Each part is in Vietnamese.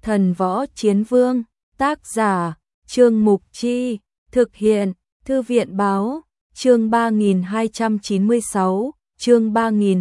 Thần Võ Chiến Vương, tác giả, Trương Mục Chi, thực hiện, Thư viện báo, chương 3296, chương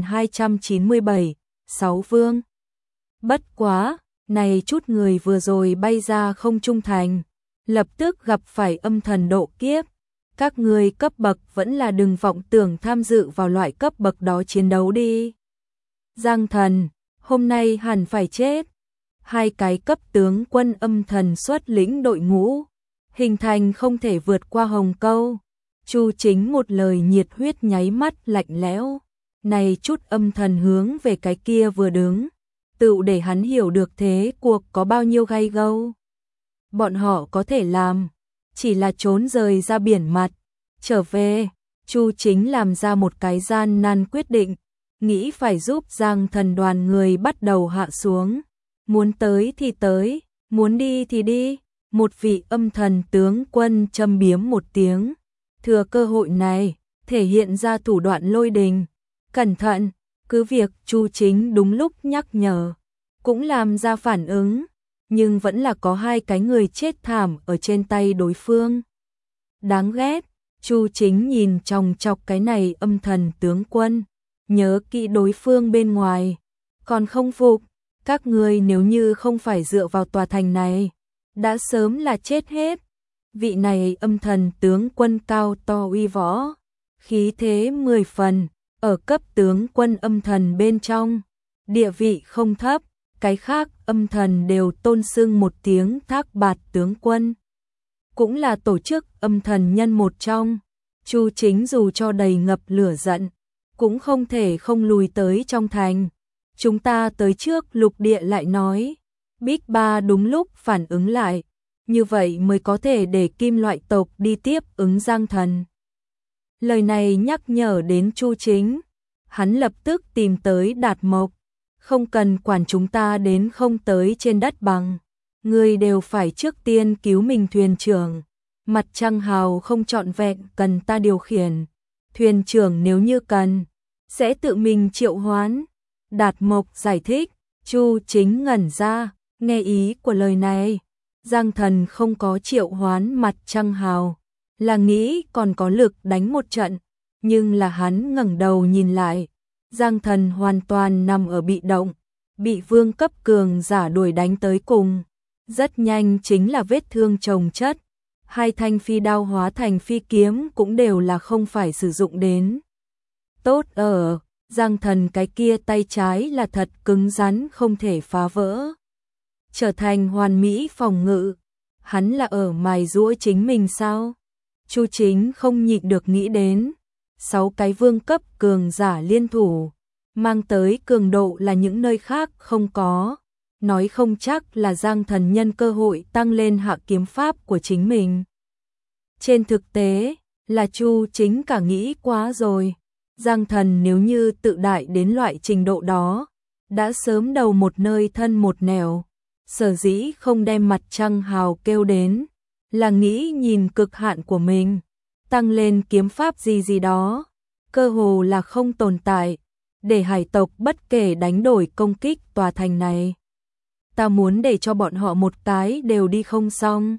3297, Sáu Vương. Bất quá, này chút người vừa rồi bay ra không trung thành, lập tức gặp phải âm thần độ kiếp. Các người cấp bậc vẫn là đừng vọng tưởng tham dự vào loại cấp bậc đó chiến đấu đi. Giang Thần, hôm nay hẳn phải chết. Hai cái cấp tướng quân âm thần xuất lĩnh đội ngũ, hình thành không thể vượt qua hồng câu. Chu Chính một lời nhiệt huyết nháy mắt lạnh lẽo. Này chút âm thần hướng về cái kia vừa đứng, tự để hắn hiểu được thế cuộc có bao nhiêu gay gâu. Bọn họ có thể làm, chỉ là trốn rời ra biển mặt, trở về. Chu Chính làm ra một cái gian nan quyết định, nghĩ phải giúp Giang Thần đoàn người bắt đầu hạ xuống. Muốn tới thì tới, muốn đi thì đi. Một vị âm thần tướng quân châm biếm một tiếng, thừa cơ hội này, thể hiện ra thủ đoạn lôi đình. Cẩn thận, cứ việc Chu Chính đúng lúc nhắc nhở, cũng làm ra phản ứng, nhưng vẫn là có hai cái người chết thảm ở trên tay đối phương. Đáng ghét, Chu Chính nhìn chòng chọc cái này âm thần tướng quân, nhớ kỹ đối phương bên ngoài, còn không phục. Các người nếu như không phải dựa vào tòa thành này, đã sớm là chết hết. Vị này âm thần tướng quân cao to uy võ, khí thế 10 phần, ở cấp tướng quân âm thần bên trong, địa vị không thấp, cái khác âm thần đều tôn xưng một tiếng Thác Bạt tướng quân. Cũng là tổ chức âm thần nhân một trong. Chu Chính dù cho đầy ngập lửa giận, cũng không thể không lùi tới trong thành. Chúng ta tới trước lục địa lại nói. Bích Ba đúng lúc phản ứng lại, như vậy mới có thể để kim loại tộc đi tiếp ứng Giang Thần. Lời này nhắc nhở đến Chu Chính, hắn lập tức tìm tới Đạt Mộc, không cần quản chúng ta đến không tới trên đất bằng, người đều phải trước tiên cứu mình thuyền trưởng. Mặt trăng hào không trọn vẹn cần ta điều khiển, thuyền trưởng nếu như cần, sẽ tự mình triệu hoán. Đạt Mộc giải thích. Chu Chính ngẩn ra, nghe ý của lời này. Giang Thần không có triệu hoán mặt trăng hào, là nghĩ còn có lực đánh một trận, nhưng là hắn ngẩng đầu nhìn lại, Giang Thần hoàn toàn nằm ở bị động, bị vương cấp cường giả đuổi đánh tới cùng. Rất nhanh chính là vết thương chồng chất, hai thanh phi đao hóa thành phi kiếm cũng đều là không phải sử dụng đến. Tốt ở Giang Thần cái kia tay trái là thật cứng rắn không thể phá vỡ, trở thành hoàn mỹ phòng ngự. Hắn là ở mài giũa chính mình sao? Chu Chính không nhịn được nghĩ đến, 6 cái vương cấp cường giả liên thủ, mang tới cường độ là những nơi khác không có, nói không chắc là Giang Thần nhân cơ hội tăng lên hạ kiếm pháp của chính mình. Trên thực tế, là Chu Chính cả nghĩ quá rồi. Giang Thần nếu như tự đại đến loại trình độ đó, đã sớm đầu một nơi thân một nẻo. Sở dĩ không đem mặt trăng hào kêu đến, là nghĩ nhìn cực hạn của mình, tăng lên kiếm pháp gì gì đó, cơ hồ là không tồn tại, để hải tộc bất kể đánh đổi công kích tòa thành này. Ta muốn để cho bọn họ một cái đều đi không xong.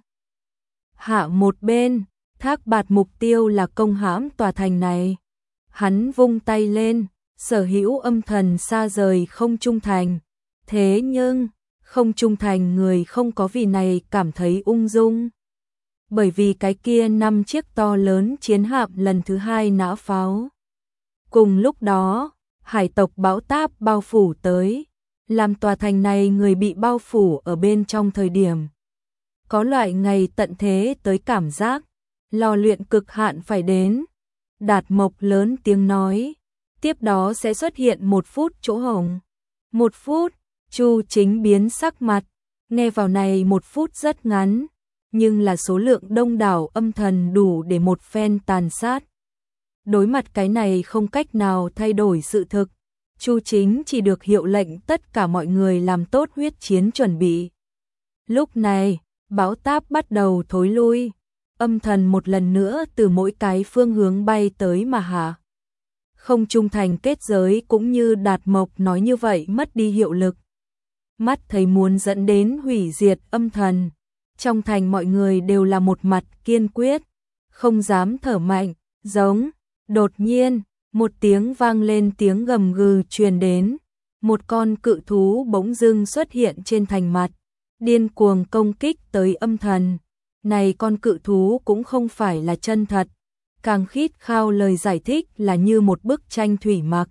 Hạ một bên, Thác Bạt mục tiêu là công hãm tòa thành này. Hắn vung tay lên, sở hữu âm thần xa rời không trung thành. Thế nhưng, không trung thành người không có vì này cảm thấy ung dung. Bởi vì cái kia 5 chiếc to lớn chiến hạm lần thứ 2 nã pháo. Cùng lúc đó, hải tộc bão táp bao phủ tới, làm tòa thành này người bị bao phủ ở bên trong thời điểm. Có loại ngày tận thế tới cảm giác, lò luyện cực hạn phải đến. Đạt Mộc lớn tiếng nói, tiếp đó sẽ xuất hiện 1 phút chỗ hổng. 1 phút, Chu Chính biến sắc mặt, nghe vào này 1 phút rất ngắn, nhưng là số lượng đông đảo âm thần đủ để một phen tàn sát. Đối mặt cái này không cách nào thay đổi sự thực, Chu Chính chỉ được hiệu lệnh tất cả mọi người làm tốt huyết chiến chuẩn bị. Lúc này, bão táp bắt đầu thối lui. Âm thần một lần nữa từ mỗi cái phương hướng bay tới mà hạ. Không trung thành kết giới cũng như Đạt Mộc nói như vậy mất đi hiệu lực. mắt thấy muốn dẫn đến hủy diệt âm thần. Trong thành mọi người đều là một mặt kiên quyết, không dám thở mạnh, giống. Đột nhiên, một tiếng vang lên, tiếng gầm gừ truyền đến. Một con cự thú bỗng dưng xuất hiện trên thành mặt, điên cuồng công kích tới âm thần. Này con cự thú cũng không phải là chân thật, càng khít khao lời giải thích là như một bức tranh thủy mặc.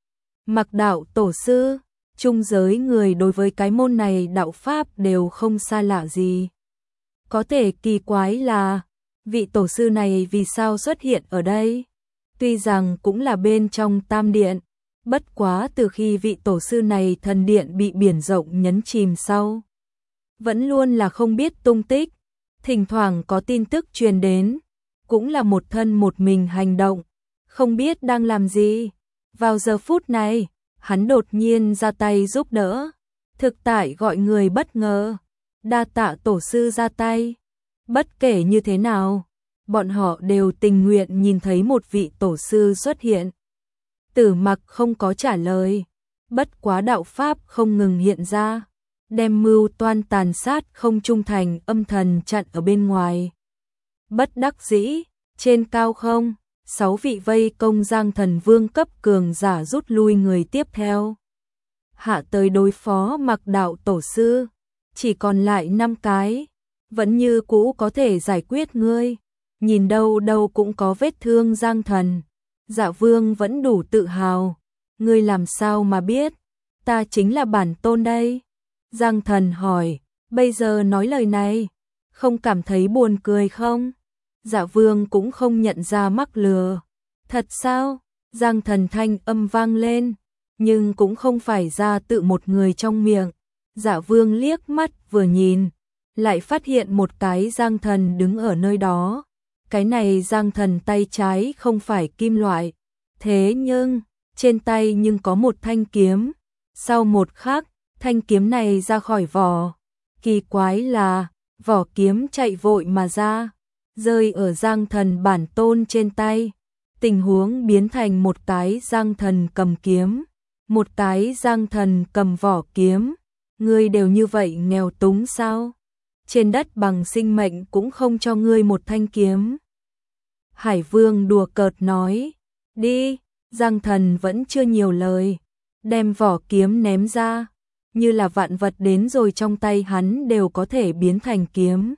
Mặc đạo tổ sư, trung giới người đối với cái môn này đạo pháp đều không xa lạ gì. Có thể kỳ quái là, vị tổ sư này vì sao xuất hiện ở đây? Tuy rằng cũng là bên trong Tam Điện, bất quá từ khi vị tổ sư này thần điện bị biển rộng nhấn chìm sau, vẫn luôn là không biết tung tích, thỉnh thoảng có tin tức truyền đến, cũng là một thân một mình hành động, không biết đang làm gì. Vào giờ phút này, hắn đột nhiên ra tay giúp đỡ, thực tại gọi người bất ngờ, đa tạ tổ sư ra tay. Bất kể như thế nào, bọn họ đều tình nguyện nhìn thấy một vị tổ sư xuất hiện. Tử Mặc không có trả lời, bất quá đạo pháp không ngừng hiện ra, đem mưu toan tàn sát không trung thành âm thần chặn ở bên ngoài. Bất đắc dĩ, trên cao không, 6 vị vây công Giang Thần Vương cấp cường giả rút lui người tiếp theo. Hạ tới đối phó Mặc đạo tổ sư, chỉ còn lại 5 cái, vẫn như cũ có thể giải quyết ngươi. Nhìn đâu đâu cũng có vết thương Giang Thần. Dạ Vương vẫn đủ tự hào. Ngươi làm sao mà biết? Ta chính là bản tôn đây. Giang Thần hỏi, bây giờ nói lời này, không cảm thấy buồn cười không? Dạ Vương cũng không nhận ra mắc lừa. Thật sao? Giang Thần thanh âm vang lên, nhưng cũng không phải ra tự một người trong miệng. Dạ Vương liếc mắt vừa nhìn, lại phát hiện một cái Giang Thần đứng ở nơi đó. Cái này Giang Thần tay trái không phải kim loại, thế nhưng trên tay nhưng có một thanh kiếm. Sau một khắc, thanh kiếm này ra khỏi vỏ. Kỳ quái là, vỏ kiếm chạy vội mà ra, rơi ở Giang Thần bản tôn trên tay. Tình huống biến thành một cái Giang Thần cầm kiếm, một cái Giang Thần cầm vỏ kiếm. Ngươi đều như vậy nghèo túng sao? Trên đất bằng sinh mệnh cũng không cho ngươi một thanh kiếm. Hải Vương đùa cợt nói, đi. Giang Thần vẫn chưa nhiều lời, đem vỏ kiếm ném ra, như là vạn vật đến rồi trong tay hắn đều có thể biến thành kiếm.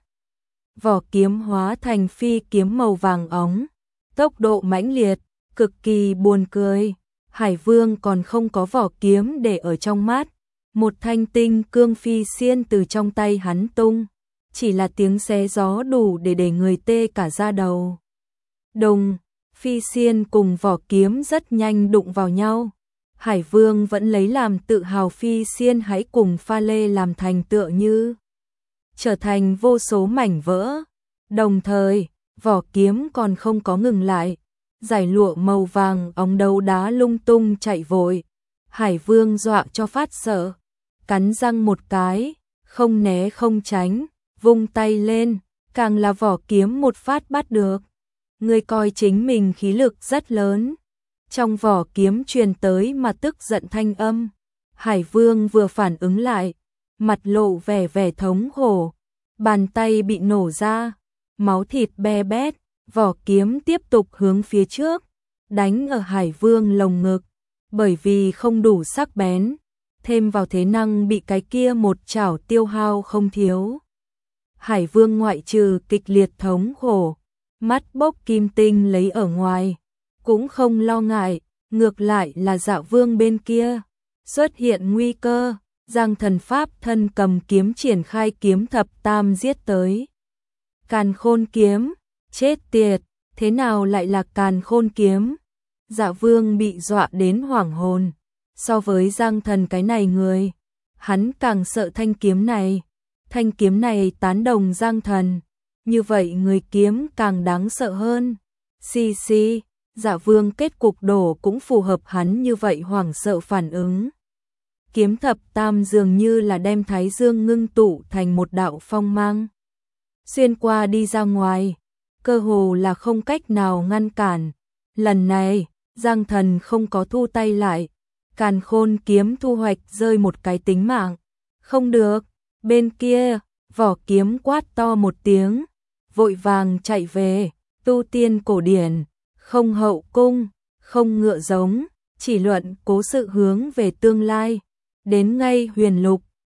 Vỏ kiếm hóa thành phi kiếm màu vàng óng, tốc độ mãnh liệt, cực kỳ buồn cười. Hải Vương còn không có vỏ kiếm để ở trong mắt, một thanh tinh cương phi xiên từ trong tay hắn tung, chỉ là tiếng xé gió đủ để người tê cả da đầu. Đùng, phi xiên cùng vỏ kiếm rất nhanh đụng vào nhau. Hải Vương vẫn lấy làm tự hào phi xiên hãy cùng pha lê làm thành tựa như trở thành vô số mảnh vỡ. Đồng thời, vỏ kiếm còn không có ngừng lại, giải lụa màu vàng óng đấu đá lung tung chạy vội. Hải Vương dọa cho phát sợ, cắn răng một cái, không né không tránh, vung tay lên, càng là vỏ kiếm một phát bắt được. Ngươi coi chính mình khí lực rất lớn. Trong vỏ kiếm truyền tới mà tức giận thanh âm. Hải Vương vừa phản ứng lại, mặt lộ vẻ vẻ thống khổ, bàn tay bị nổ ra, máu thịt be bét, vỏ kiếm tiếp tục hướng phía trước, đánh ở Hải Vương lồng ngực, bởi vì không đủ sắc bén, thêm vào thế năng bị cái kia một chảo tiêu hao không thiếu. Hải Vương ngoại trừ kịch liệt thống khổ, mắt bốc kim tinh lấy ở ngoài, cũng không lo ngại, ngược lại là Dạ Vương bên kia xuất hiện nguy cơ. Giang Thần pháp thân cầm kiếm triển khai kiếm thập tam giết tới. Càn Khôn kiếm, chết tiệt, thế nào lại là Càn Khôn kiếm? Dạ Vương bị dọa đến hoảng hồn. So với Giang Thần cái này người, hắn càng sợ thanh kiếm này. Thanh kiếm này tán đồng Giang Thần, như vậy người kiếm càng đáng sợ hơn. Xì xì, Dạ Vương kết cục đổ cũng phù hợp hắn như vậy hoảng sợ phản ứng. Kiếm thập tam dường như là đem Thái Dương ngưng tụ thành một đạo phong mang, xuyên qua đi ra ngoài, cơ hồ là không cách nào ngăn cản. Lần này, Giang Thần không có thu tay lại, Càn Khôn kiếm thu hoạch rơi một cái tính mạng, Không được, bên kia, vỏ kiếm quát to một tiếng, vội vàng chạy về, tu tiên cổ điển, không hậu cung, không ngựa giống, chỉ luận cố sự hướng về tương lai. Đến ngay Huyền Lục,